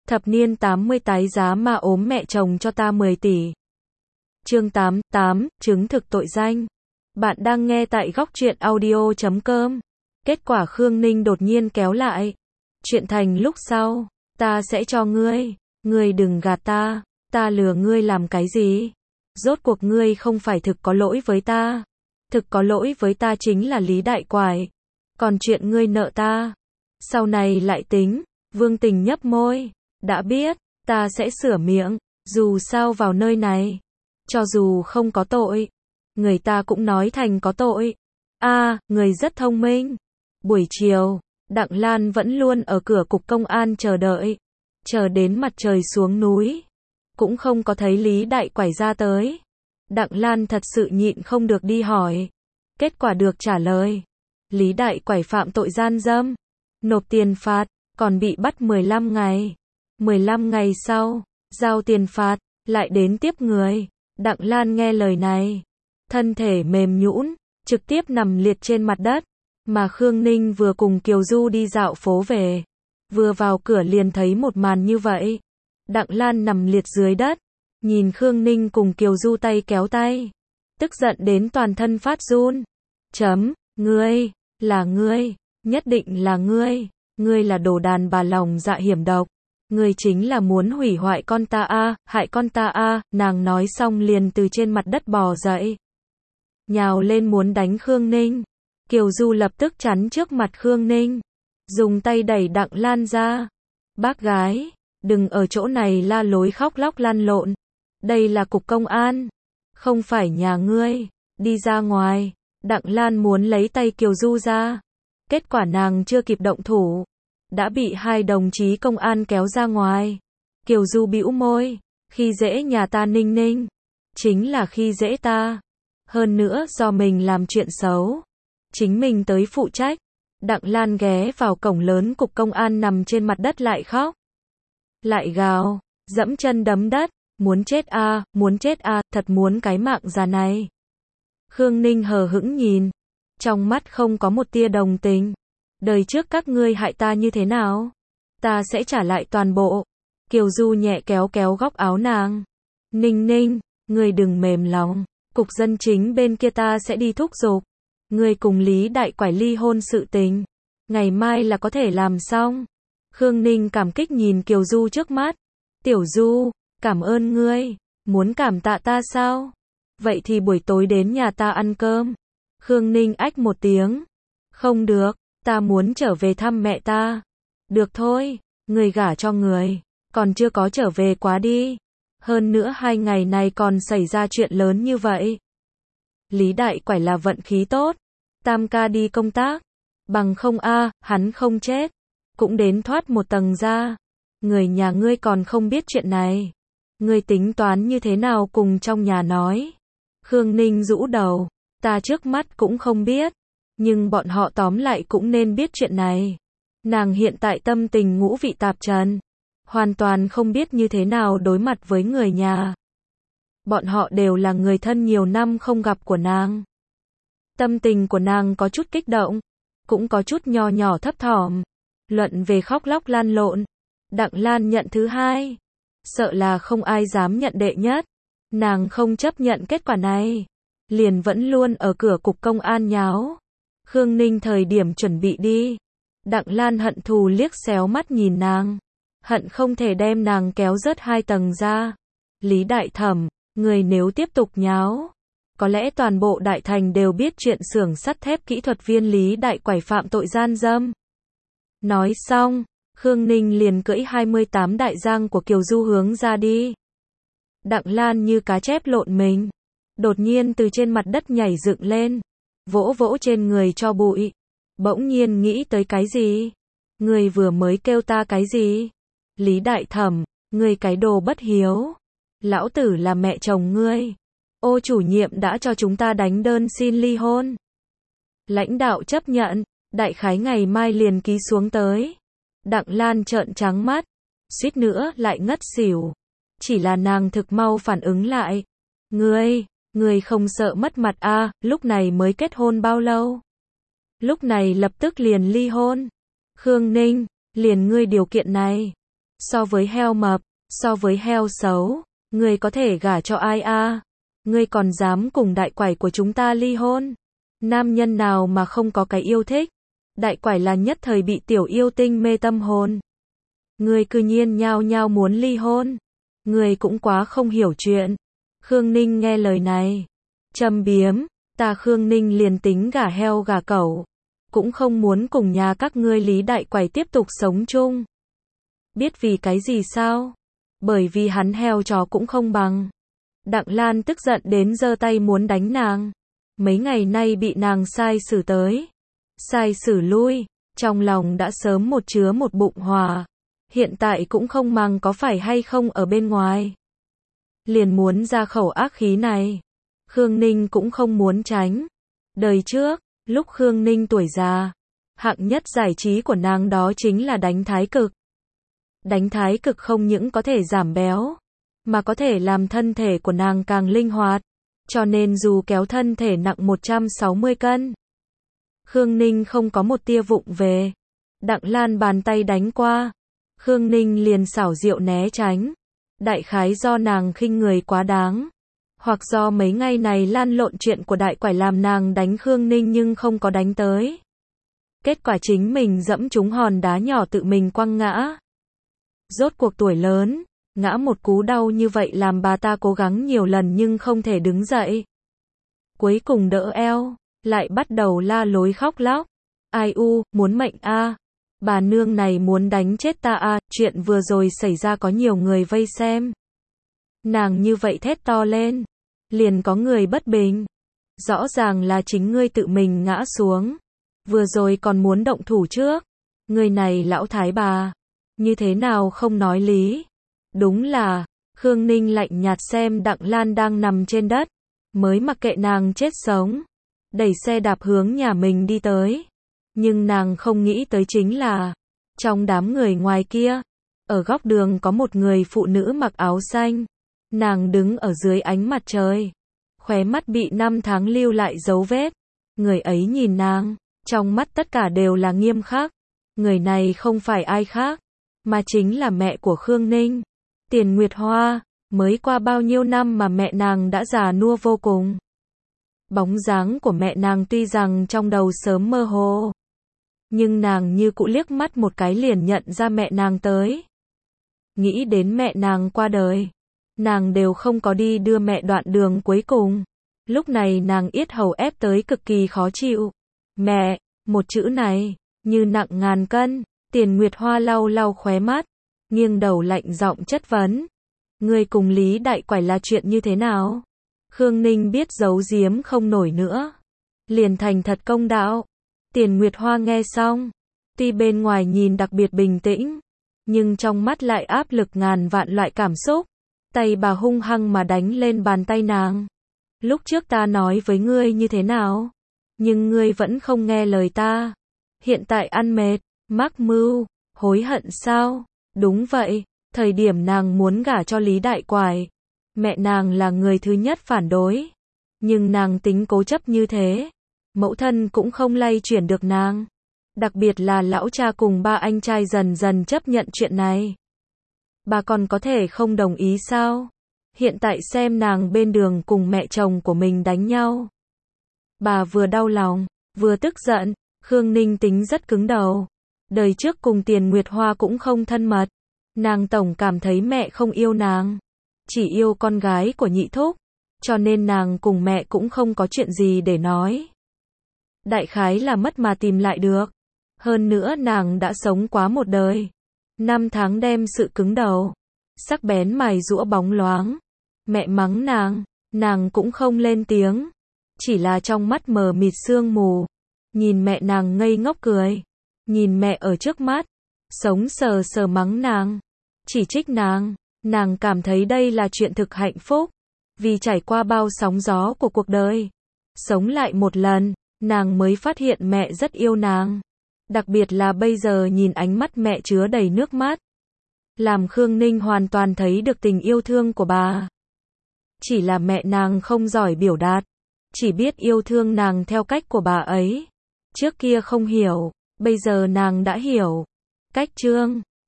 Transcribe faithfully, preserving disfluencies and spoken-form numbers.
Thập niên tám mươi tái giá mà ốm mẹ chồng cho ta mười tỷ. Chương tám, tám, chứng thực tội danh. Bạn đang nghe tại góc truyện audio chấm com. Kết quả Khương Ninh đột nhiên kéo lại. Chuyện thành lúc sau, ta sẽ cho ngươi, ngươi đừng gạt ta, ta lừa ngươi làm cái gì? Rốt cuộc ngươi không phải thực có lỗi với ta. Thực có lỗi với ta chính là Lý Đại Quải. Còn chuyện ngươi nợ ta, sau này lại tính. Vương Tình nhấp môi. Đã biết, ta sẽ sửa miệng, dù sao vào nơi này, cho dù không có tội, người ta cũng nói thành có tội. A, à, người rất thông minh. Buổi chiều, Đặng Lan vẫn luôn ở cửa cục công an chờ đợi, chờ đến mặt trời xuống núi, cũng không có thấy Lý Đại Quải ra tới. Đặng Lan thật sự nhịn không được đi hỏi. Kết quả được trả lời, Lý Đại Quải phạm tội gian dâm, nộp tiền phạt, còn bị bắt mười lăm ngày. mười lăm ngày sau, giao tiền phạt, lại đến tiếp người. Đặng Lan nghe lời này, thân thể mềm nhũn, trực tiếp nằm liệt trên mặt đất. Mà Khương Ninh vừa cùng Kiều Du đi dạo phố về, vừa vào cửa liền thấy một màn như vậy. Đặng Lan nằm liệt dưới đất, nhìn Khương Ninh cùng Kiều Du tay kéo tay, tức giận đến toàn thân phát run. Chấm, ngươi, là ngươi, nhất định là ngươi, ngươi là đồ đàn bà lòng dạ hiểm độc. Ngươi chính là muốn hủy hoại con ta a, à, hại con ta a, à. Nàng nói xong liền từ trên mặt đất bò dậy, nhào lên muốn đánh Khương Ninh. Kiều Du lập tức chắn trước mặt Khương Ninh, dùng tay đẩy Đặng Lan ra. Bác gái, đừng ở chỗ này la lối khóc lóc lăn lộn. Đây là cục công an, không phải nhà ngươi, đi ra ngoài. Đặng Lan muốn lấy tay Kiều Du ra, kết quả nàng chưa kịp động thủ, đã bị hai đồng chí công an kéo ra ngoài. Kiều Du bĩu môi, khi dễ nhà ta Ninh Ninh, chính là khi dễ ta. Hơn nữa do mình làm chuyện xấu, chính mình tới phụ trách. Đặng Lan ghé vào cổng lớn cục công an nằm trên mặt đất lại khóc, lại gào, dẫm chân đấm đất, muốn chết a, à, muốn chết a, à, thật muốn cái mạng già này. Khương Ninh hờ hững nhìn, trong mắt không có một tia đồng tình. Đời trước các ngươi hại ta như thế nào, ta sẽ trả lại toàn bộ. Kiều Du nhẹ kéo kéo góc áo nàng. Ninh Ninh, ngươi đừng mềm lòng, cục dân chính bên kia ta sẽ đi thúc giục. Ngươi cùng Lý Đại Quải ly hôn sự tình, ngày mai là có thể làm xong. Khương Ninh cảm kích nhìn Kiều Du trước mắt. Tiểu Du, cảm ơn ngươi, muốn cảm tạ ta sao? Vậy thì buổi tối đến nhà ta ăn cơm. Khương Ninh ách một tiếng. Không được, ta muốn trở về thăm mẹ ta. Được thôi, người gả cho người, còn chưa có trở về quá đi. Hơn nữa hai ngày này còn xảy ra chuyện lớn như vậy. Lý Đại Quải là vận khí tốt, tam ca đi công tác, bằng không a, à, hắn không chết, cũng đến thoát một tầng ra. Người nhà ngươi còn không biết chuyện này, ngươi tính toán như thế nào cùng trong nhà nói? Khương Ninh rũ đầu, ta trước mắt cũng không biết, nhưng bọn họ tóm lại cũng nên biết chuyện này. Nàng hiện tại tâm tình ngũ vị tạp trần, hoàn toàn không biết như thế nào đối mặt với người nhà. Bọn họ đều là người thân nhiều năm không gặp của nàng. Tâm tình của nàng có chút kích động, cũng có chút nho nhỏ thấp thỏm. Luận về khóc lóc lan lộn, Đặng Lan nhận thứ hai, sợ là không ai dám nhận đệ nhất. Nàng không chấp nhận kết quả này, liền vẫn luôn ở cửa cục công an nháo. Khương Ninh thời điểm chuẩn bị đi, Đặng Lan hận thù liếc xéo mắt nhìn nàng, hận không thể đem nàng kéo rớt hai tầng ra. Lý Đại Thẩm, người nếu tiếp tục nháo, có lẽ toàn bộ Đại Thành đều biết chuyện xưởng sắt thép kỹ thuật viên Lý Đại Quải phạm tội gian dâm. Nói xong, Khương Ninh liền cưỡi hai mươi tám đại giang của Kiều Du hướng ra đi. Đặng Lan như cá chép lộn mình, đột nhiên từ trên mặt đất nhảy dựng lên, vỗ vỗ trên người cho bụi. Bỗng nhiên nghĩ tới cái gì? Người vừa mới kêu ta cái gì? Lý Đại Thẩm, ngươi cái đồ bất hiếu. Lão tử là mẹ chồng ngươi. Ô chủ nhiệm đã cho chúng ta đánh đơn xin ly hôn. Lãnh đạo chấp nhận, đại khái ngày mai liền ký xuống tới. Đặng Lan trợn trắng mắt, suýt nữa lại ngất xỉu. Chỉ là nàng thực mau phản ứng lại. Ngươi, ngươi không sợ mất mặt a, à, lúc này mới kết hôn bao lâu? Lúc này lập tức liền ly hôn. Khương Ninh, liền ngươi điều kiện này, So với heo mập, so với heo xấu, ngươi có thể gả cho ai a? Ngươi còn dám cùng đại quải của chúng ta ly hôn? Nam nhân nào mà không có cái yêu thích? Đại quải là nhất thời bị tiểu yêu tinh mê tâm hồn. Ngươi cư nhiên nhao nhao muốn ly hôn. Ngươi cũng quá không hiểu chuyện. Khương Ninh nghe lời này, châm biếm, ta Khương Ninh liền tính gả heo gả cẩu, cũng không muốn cùng nhà các ngươi Lý đại quải tiếp tục sống chung. Biết vì cái gì sao? Bởi vì hắn heo chó cũng không bằng. Đặng Lan tức giận đến giơ tay muốn đánh nàng. Mấy ngày nay bị nàng sai xử tới, sai xử lui, trong lòng đã sớm một chứa một bụng hỏa. Hiện tại cũng không màng có phải hay không ở bên ngoài. Liền muốn ra khẩu ác khí này. Khương Ninh cũng không muốn tránh. Đời trước, lúc Khương Ninh tuổi già, hạng nhất giải trí của nàng đó chính là đánh thái cực. Đánh thái cực không những có thể giảm béo, mà có thể làm thân thể của nàng càng linh hoạt. Cho nên dù kéo thân thể nặng một trăm sáu mươi cân, Khương Ninh không có một tia vụng về. Đặng Lan bàn tay đánh qua, Khương Ninh liền xảo diệu né tránh. Đại khái do nàng khinh người quá đáng, hoặc do mấy ngày này lan lộn chuyện của đại quải làm nàng đánh Khương Ninh nhưng không có đánh tới. Kết quả chính mình dẫm trúng hòn đá nhỏ tự mình quăng ngã. Rốt cuộc tuổi lớn, ngã một cú đau như vậy làm bà ta cố gắng nhiều lần nhưng không thể đứng dậy. Cuối cùng đỡ eo, lại bắt đầu la lối khóc lóc. Ai u, muốn mệnh a. Bà nương này muốn đánh chết ta a, chuyện vừa rồi xảy ra có nhiều người vây xem. Nàng như vậy thét to lên, liền có người bất bình. Rõ ràng là chính ngươi tự mình ngã xuống, vừa rồi còn muốn động thủ trước. Người này lão thái bà, như thế nào không nói lý. Đúng là, Khương Ninh lạnh nhạt xem Đặng Lan đang nằm trên đất, mới mặc kệ nàng chết sống, đẩy xe đạp hướng nhà mình đi tới. Nhưng nàng không nghĩ tới chính là, trong đám người ngoài kia, ở góc đường có một người phụ nữ mặc áo xanh. Nàng đứng ở dưới ánh mặt trời, khóe mắt bị năm tháng lưu lại dấu vết. Người ấy nhìn nàng, trong mắt tất cả đều là nghiêm khắc. Người này không phải ai khác, mà chính là mẹ của Khương Ninh, Tiền Nguyệt Hoa. Mới qua bao nhiêu năm mà mẹ nàng đã già nua vô cùng. Bóng dáng của mẹ nàng tuy rằng trong đầu sớm mơ hồ, nhưng nàng như cũ liếc mắt một cái liền nhận ra mẹ nàng tới. Nghĩ đến mẹ nàng qua đời, nàng đều không có đi đưa mẹ đoạn đường cuối cùng. Lúc này nàng yết hầu ép tới cực kỳ khó chịu. Mẹ, một chữ này, như nặng ngàn cân. Tiền Nguyệt Hoa lau lau khóe mắt, nghiêng đầu lạnh giọng chất vấn. Ngươi cùng Lý đại quải là chuyện như thế nào? Khương Ninh biết giấu giếm không nổi nữa, liền thành thật công đạo. Tiền Nguyệt Hoa nghe xong, tuy bên ngoài nhìn đặc biệt bình tĩnh, nhưng trong mắt lại áp lực ngàn vạn loại cảm xúc. Tay bà hung hăng mà đánh lên bàn tay nàng. Lúc trước ta nói với ngươi như thế nào? Nhưng ngươi vẫn không nghe lời ta. Hiện tại ăn mệt, mắc mưu, hối hận sao? Đúng vậy, thời điểm nàng muốn gả cho Lý đại quải, mẹ nàng là người thứ nhất phản đối. Nhưng nàng tính cố chấp như thế, mẫu thân cũng không lay chuyển được nàng. Đặc biệt là lão cha cùng ba anh trai dần dần chấp nhận chuyện này. Bà còn có thể không đồng ý sao? Hiện tại xem nàng bên đường cùng mẹ chồng của mình đánh nhau. Bà vừa đau lòng, vừa tức giận. Khương Ninh tính rất cứng đầu. Đời trước cùng Tiền Nguyệt Hoa cũng không thân mật. Nàng tổng cảm thấy mẹ không yêu nàng, chỉ yêu con gái của nhị thúc. Cho nên nàng cùng mẹ cũng không có chuyện gì để nói. Đại khái là mất mà tìm lại được. Hơn nữa nàng đã sống quá một đời. Năm tháng đem sự cứng đầu, sắc bén mài giũa bóng loáng. Mẹ mắng nàng, nàng cũng không lên tiếng. Chỉ là trong mắt mờ mịt sương mù. Nhìn mẹ nàng ngây ngốc cười. Nhìn mẹ ở trước mắt, sống sờ sờ mắng nàng, chỉ trích nàng. Nàng cảm thấy đây là chuyện thực hạnh phúc. Vì trải qua bao sóng gió của cuộc đời, sống lại một lần, nàng mới phát hiện mẹ rất yêu nàng. Đặc biệt là bây giờ nhìn ánh mắt mẹ chứa đầy nước mắt, làm Khương Ninh hoàn toàn thấy được tình yêu thương của bà. Chỉ là mẹ nàng không giỏi biểu đạt, chỉ biết yêu thương nàng theo cách của bà ấy. Trước kia không hiểu, bây giờ nàng đã hiểu. Cách chương